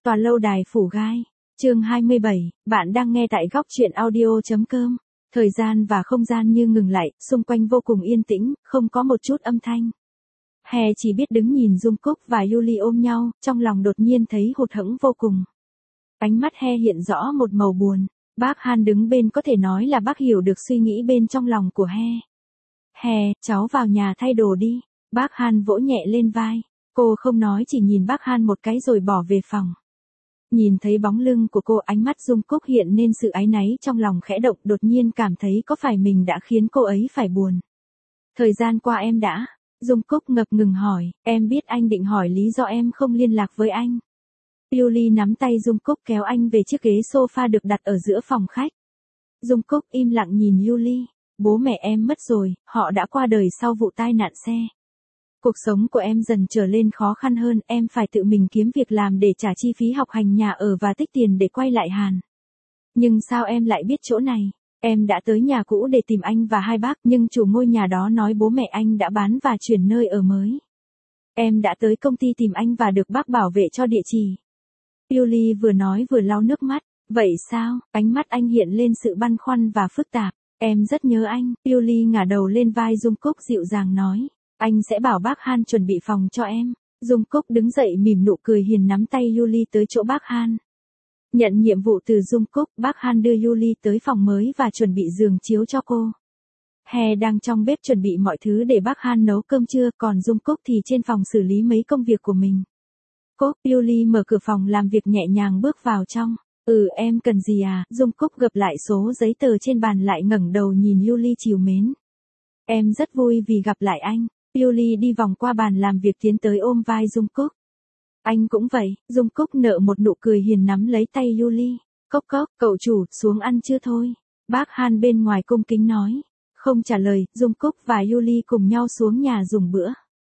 Tòa lâu đài phủ gai. Chương 27, bạn đang nghe tại góc truyện audio.com. Thời gian và không gian như ngừng lại, xung quanh vô cùng yên tĩnh, không có một chút âm thanh. He chỉ biết đứng nhìn Dung Cúc và Yuli ôm nhau, trong lòng đột nhiên thấy hụt hẫng vô cùng. Ánh mắt He hiện rõ một màu buồn. Bác Han đứng bên có thể nói là bác hiểu được suy nghĩ bên trong lòng của He. He, cháu vào nhà thay đồ đi. Bác Han vỗ nhẹ lên vai. Cô không nói, chỉ nhìn bác Han một cái rồi bỏ về phòng. Nhìn thấy bóng lưng của cô, ánh mắt Dung Cúc hiện nên sự áy náy, trong lòng khẽ động, đột nhiên cảm thấy có phải mình đã khiến cô ấy phải buồn. Thời gian qua em đã... Dung Cúc ngập ngừng hỏi, em biết anh định hỏi lý do em không liên lạc với anh. Yuli nắm tay Dung Cúc kéo anh về chiếc ghế sofa được đặt ở giữa phòng khách. Dung Cúc im lặng nhìn Yuli, bố mẹ em mất rồi, họ đã qua đời sau vụ tai nạn xe. Cuộc sống của em dần trở lên khó khăn hơn, em phải tự mình kiếm việc làm để trả chi phí học hành, nhà ở và tích tiền để quay lại Hàn. Nhưng sao em lại biết chỗ này? Em đã tới nhà cũ để tìm anh và hai bác, nhưng chủ ngôi nhà đó nói bố mẹ anh đã bán và chuyển nơi ở mới. Em đã tới công ty tìm anh và được bác bảo vệ cho địa chỉ. Yuli vừa nói vừa lau nước mắt. Vậy sao? Ánh mắt anh hiện lên sự băn khoăn và phức tạp. Em rất nhớ anh. Yuli ngả đầu lên vai Dung Cúc dịu dàng nói. Anh sẽ bảo bác Han chuẩn bị phòng cho em. Dung Cúc đứng dậy mỉm nụ cười hiền, nắm tay Yuli tới chỗ bác Han. Nhận nhiệm vụ từ Dung Cúc, bác Han đưa Yuli tới phòng mới và chuẩn bị giường chiếu cho cô. He đang trong bếp chuẩn bị mọi thứ để bác Han nấu cơm trưa, còn Dung Cúc thì trên phòng xử lý mấy công việc của mình. Cúc, Yuli mở cửa phòng làm việc nhẹ nhàng bước vào trong. Em cần gì à? Dung Cúc gập lại số giấy tờ trên bàn lại ngẩng đầu nhìn Yuli trìu mến. Em rất vui vì gặp lại anh. Yuli đi vòng qua bàn làm việc tiến tới ôm vai Dung Cúc. Anh cũng vậy. Dung Cúc nở một nụ cười hiền nắm lấy tay Yuli. Cốc cốc, cậu chủ, xuống ăn chưa thôi? Bác Han bên ngoài cung kính nói. Không trả lời, Dung Cúc và Yuli cùng nhau xuống nhà dùng bữa.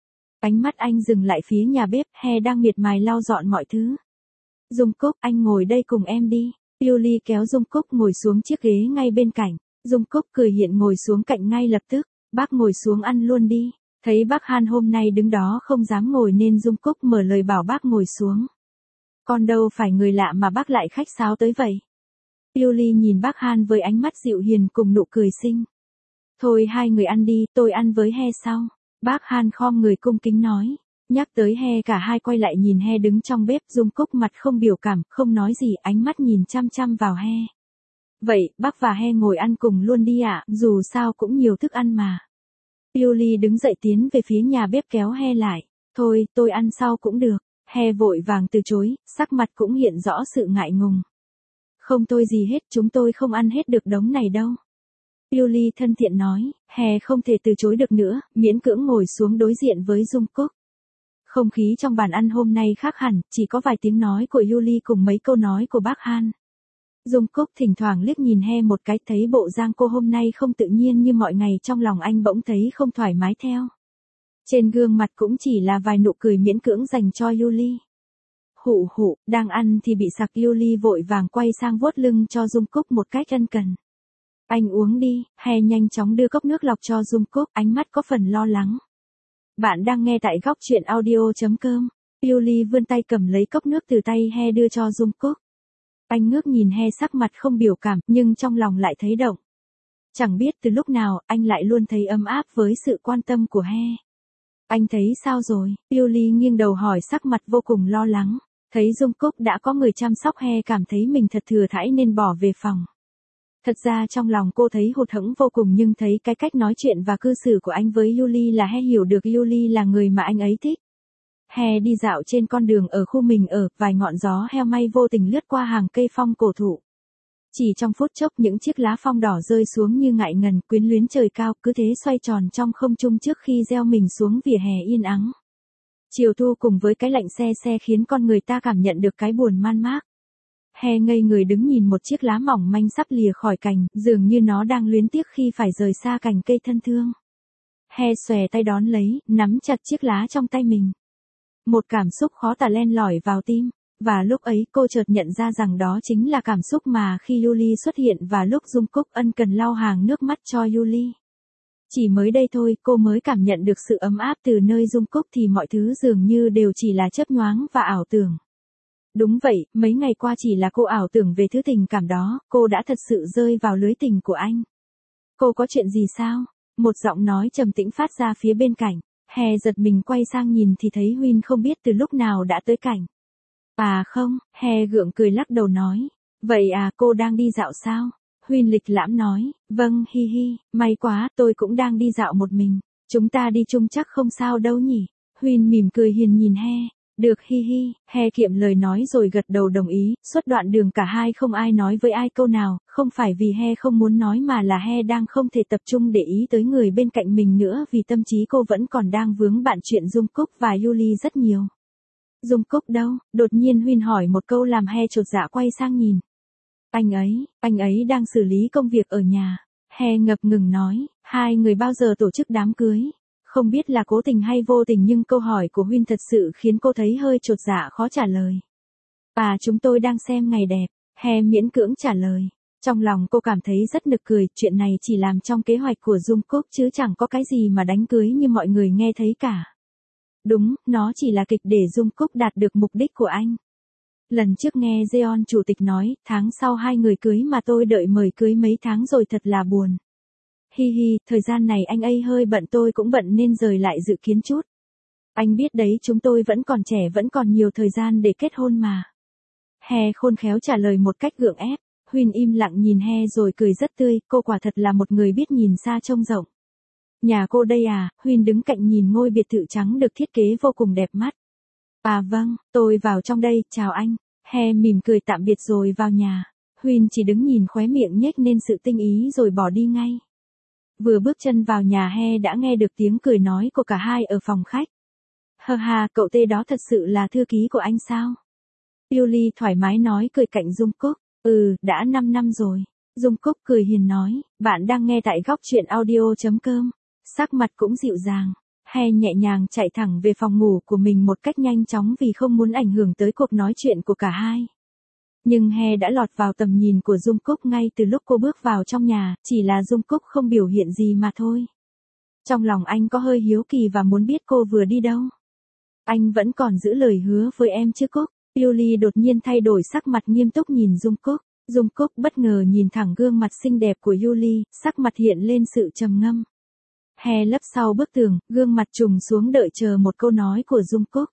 Ánh mắt anh dừng lại phía nhà bếp, He đang miệt mài lau dọn mọi thứ. Dung Cúc, anh ngồi đây cùng em đi. Yuli kéo Dung Cúc ngồi xuống chiếc ghế ngay bên cạnh. Dung Cúc cười hiện ngồi xuống cạnh ngay lập tức. Bác ngồi xuống ăn luôn đi. Thấy bác Han hôm nay đứng đó không dám ngồi nên Dung Cúc mở lời bảo bác ngồi xuống. Con đâu phải người lạ mà bác lại khách sáo tới vậy. Yuli nhìn bác Han với ánh mắt dịu hiền cùng nụ cười xinh. Thôi hai người ăn đi, tôi ăn với He sau. Bác Han khom người cung kính nói. Nhắc tới He, cả hai quay lại nhìn He đứng trong bếp. Dung Cúc mặt không biểu cảm, không nói gì, ánh mắt nhìn chăm chăm vào He. Vậy, bác và He ngồi ăn cùng luôn đi ạ, dù sao cũng nhiều thức ăn mà. Yuli đứng dậy tiến về phía nhà bếp kéo He lại. Thôi, tôi ăn sau cũng được. He vội vàng từ chối, sắc mặt cũng hiện rõ sự ngại ngùng. Không tôi gì hết, chúng tôi không ăn hết được đống này đâu. Yuli thân thiện nói, He không thể từ chối được nữa, miễn cưỡng ngồi xuống đối diện với Dung Cúc. Không khí trong bàn ăn hôm nay khác hẳn, chỉ có vài tiếng nói của Yuli cùng mấy câu nói của bác Han. Dung Cúc thỉnh thoảng liếc nhìn He một cái, thấy bộ dạng cô hôm nay không tự nhiên như mọi ngày, trong lòng anh bỗng thấy không thoải mái theo. Trên gương mặt cũng chỉ là vài nụ cười miễn cưỡng dành cho Yuli. Hụ hụ, đang ăn thì bị sặc. Yuli vội vàng quay sang vuốt lưng cho Dung Cúc một cách ân cần. Anh uống đi. He nhanh chóng đưa cốc nước lọc cho Dung Cúc, ánh mắt có phần lo lắng. Bạn đang nghe tại góc truyện audio.com. Yuli vươn tay cầm lấy cốc nước từ tay He đưa cho Dung Cúc. Anh ngước nhìn He, sắc mặt không biểu cảm, nhưng trong lòng lại thấy động. Chẳng biết từ lúc nào, anh lại luôn thấy ấm áp với sự quan tâm của He. Anh thấy sao rồi? Yuli nghiêng đầu hỏi, sắc mặt vô cùng lo lắng. Thấy Dung Cúc đã có người chăm sóc, He cảm thấy mình thật thừa thãi nên bỏ về phòng. Thật ra trong lòng cô thấy hụt hẫng vô cùng, nhưng thấy cái cách nói chuyện và cư xử của anh với Yuli là He hiểu được Yuli là người mà anh ấy thích. He đi dạo trên con đường ở khu mình ở, vài ngọn gió heo may vô tình lướt qua hàng cây phong cổ thụ. Chỉ trong phút chốc những chiếc lá phong đỏ rơi xuống như ngại ngần, quyến luyến trời cao, cứ thế xoay tròn trong không trung trước khi gieo mình xuống vỉa hè yên ắng. Chiều thu cùng với cái lạnh se se khiến con người ta cảm nhận được cái buồn man mác. He ngây người đứng nhìn một chiếc lá mỏng manh sắp lìa khỏi cành, dường như nó đang luyến tiếc khi phải rời xa cành cây thân thương. He xòe tay đón lấy, nắm chặt chiếc lá trong tay mình. Một cảm xúc khó tả len lỏi vào tim, và lúc ấy cô chợt nhận ra rằng đó chính là cảm xúc mà khi Yuli xuất hiện và lúc Dung Cúc ân cần lau hàng nước mắt cho Yuli. Chỉ mới đây thôi cô mới cảm nhận được sự ấm áp từ nơi Dung Cúc, thì mọi thứ dường như đều chỉ là chớp nhoáng và ảo tưởng. Đúng vậy, mấy ngày qua chỉ là cô ảo tưởng về thứ tình cảm đó, cô đã thật sự rơi vào lưới tình của anh. Cô có chuyện gì sao? Một giọng nói trầm tĩnh phát ra phía bên cạnh. He giật mình quay sang nhìn thì thấy Huyên không biết từ lúc nào đã tới cạnh. À không, He gượng cười lắc đầu nói. Vậy à, cô đang đi dạo sao? Huyên lịch lãm nói. Vâng, hi hi, may quá, tôi cũng đang đi dạo một mình. Chúng ta đi chung chắc không sao đâu nhỉ? Huyên mỉm cười hiền nhìn He. Được hi hi, He kiệm lời nói rồi gật đầu đồng ý, suốt đoạn đường cả hai không ai nói với ai câu nào, không phải vì He không muốn nói mà là He đang không thể tập trung để ý tới người bên cạnh mình nữa vì tâm trí cô vẫn còn đang vướng bận chuyện Dung Cúc và Yuli rất nhiều. Dung Cúc đâu? Đột nhiên Huyên hỏi một câu làm He chột dạ quay sang nhìn. Anh ấy đang xử lý công việc ở nhà. He ngập ngừng nói, hai người bao giờ tổ chức đám cưới? Không biết là cố tình hay vô tình nhưng câu hỏi của Huyên thật sự khiến cô thấy hơi chột dạ khó trả lời. À chúng tôi đang xem ngày đẹp, He miễn cưỡng trả lời. Trong lòng cô cảm thấy rất nực cười, chuyện này chỉ làm trong kế hoạch của Dung Cúc chứ chẳng có cái gì mà đánh cưới như mọi người nghe thấy cả. Đúng, nó chỉ là kịch để Dung Cúc đạt được mục đích của anh. Lần trước nghe Jeon chủ tịch nói, tháng sau hai người cưới mà tôi đợi mời cưới mấy tháng rồi thật là buồn. Hi hi, thời gian này anh ấy hơi bận tôi cũng bận nên rời lại dự kiến chút. Anh biết đấy chúng tôi vẫn còn trẻ vẫn còn nhiều thời gian để kết hôn mà. He khôn khéo trả lời một cách gượng ép. Huyên im lặng nhìn He rồi cười rất tươi, cô quả thật là một người biết nhìn xa trông rộng. Nhà cô đây à? Huyên đứng cạnh nhìn ngôi biệt thự trắng được thiết kế vô cùng đẹp mắt. À vâng, tôi vào trong đây, chào anh. He mỉm cười tạm biệt rồi vào nhà. Huyên chỉ đứng nhìn khóe miệng nhếch nên sự tinh ý rồi bỏ đi ngay. Vừa bước chân vào nhà He đã nghe được tiếng cười nói của cả hai ở phòng khách. Hơ ha, cậu tê đó thật sự là thư ký của anh sao? Yuli thoải mái nói cười cạnh Dung Cúc. Đã 5 năm rồi. Dung Cúc cười hiền nói, bạn đang nghe tại góc truyện audio.com. Sắc mặt cũng dịu dàng. He nhẹ nhàng chạy thẳng về phòng ngủ của mình một cách nhanh chóng vì không muốn ảnh hưởng tới cuộc nói chuyện của cả hai. Nhưng He đã lọt vào tầm nhìn của Dung Cúc ngay từ lúc cô bước vào trong nhà, chỉ là Dung Cúc không biểu hiện gì mà thôi. Trong lòng anh có hơi hiếu kỳ và muốn biết cô vừa đi đâu. Anh vẫn còn giữ lời hứa với em chứ Cúc? Yuli đột nhiên thay đổi sắc mặt nghiêm túc nhìn Dung Cúc. Dung Cúc bất ngờ nhìn thẳng gương mặt xinh đẹp của Yuli, sắc mặt hiện lên sự trầm ngâm. He lấp sau bức tường, gương mặt trùng xuống đợi chờ một câu nói của Dung Cúc.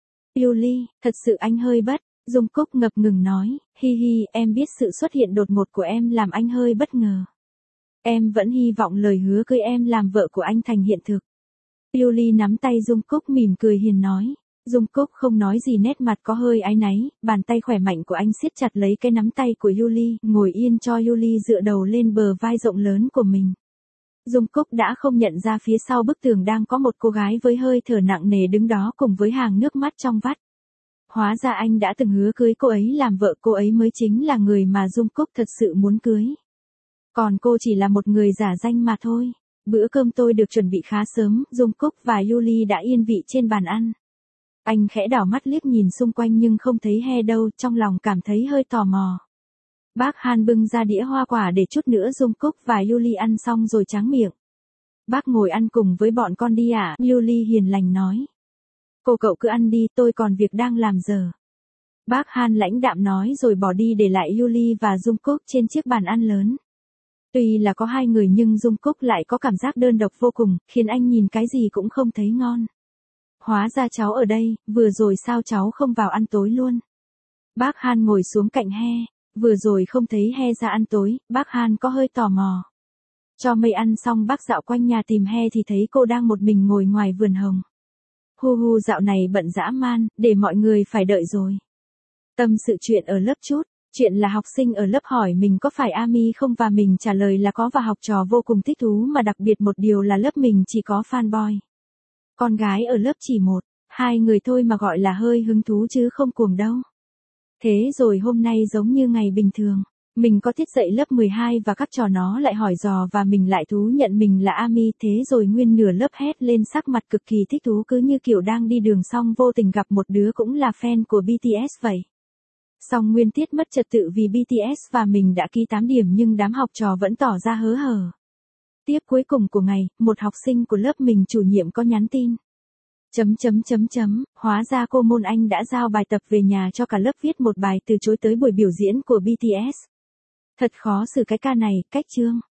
Yuli, thật sự anh hơi bất. Dung Cúc ngập ngừng nói, hi hi, em biết sự xuất hiện đột ngột của em làm anh hơi bất ngờ. Em vẫn hy vọng lời hứa cưới em làm vợ của anh thành hiện thực. Yuli nắm tay Dung Cúc mỉm cười hiền nói. Dung Cúc không nói gì nét mặt có hơi áy náy, bàn tay khỏe mạnh của anh siết chặt lấy cái nắm tay của Yuli, ngồi yên cho Yuli dựa đầu lên bờ vai rộng lớn của mình. Dung Cúc đã không nhận ra phía sau bức tường đang có một cô gái với hơi thở nặng nề đứng đó cùng với hàng nước mắt trong vắt. Hóa ra anh đã từng hứa cưới cô ấy làm vợ, cô ấy mới chính là người mà Dung Cúc thật sự muốn cưới. Còn cô chỉ là một người giả danh mà thôi. Bữa cơm tôi được chuẩn bị khá sớm, Dung Cúc và Yuli đã yên vị trên bàn ăn. Anh khẽ đảo mắt liếc nhìn xung quanh nhưng không thấy He đâu, trong lòng cảm thấy hơi tò mò. Bác Han bưng ra đĩa hoa quả để chút nữa Dung Cúc và Yuli ăn xong rồi tráng miệng. Bác ngồi ăn cùng với bọn con đi ạ, Yuli hiền lành nói. Cậu cứ ăn đi, tôi còn việc đang làm giờ. Bác Han lãnh đạm nói rồi bỏ đi để lại Yuli và Dung Cúc trên chiếc bàn ăn lớn. Tuy là có hai người nhưng Dung Cúc lại có cảm giác đơn độc vô cùng, khiến anh nhìn cái gì cũng không thấy ngon. Hóa ra cháu ở đây, vừa rồi sao cháu không vào ăn tối luôn? Bác Han ngồi xuống cạnh He, vừa rồi không thấy He ra ăn tối, bác Han có hơi tò mò. Cho Mây ăn xong bác dạo quanh nhà tìm He thì thấy cô đang một mình ngồi ngoài vườn hồng. Hu dạo này bận dã man, để mọi người phải đợi rồi. Tâm sự chuyện ở lớp chút, chuyện là học sinh ở lớp hỏi mình có phải Ami không và mình trả lời là có và học trò vô cùng thích thú mà đặc biệt một điều là lớp mình chỉ có fanboy. Con gái ở lớp chỉ một, hai người thôi mà gọi là hơi hứng thú chứ không cuồng đâu. Thế rồi hôm nay giống như ngày bình thường, mình có tiết dạy lớp 12 và các trò nó lại hỏi dò và mình lại thú nhận mình là Ami, thế rồi nguyên nửa lớp hét lên sắc mặt cực kỳ thích thú cứ như kiểu đang đi đường xong vô tình gặp một đứa cũng là fan của BTS vậy. Xong nguyên tiết mất trật tự vì BTS và mình đã ký 8 điểm nhưng đám học trò vẫn tỏ ra hớ hở. Tiếp cuối cùng của ngày, một học sinh của lớp mình chủ nhiệm có nhắn tin. Hóa ra cô Môn Anh đã giao bài tập về nhà cho cả lớp viết một bài từ chối tới buổi biểu diễn của BTS. Thật khó xử cái ca này, cách chương.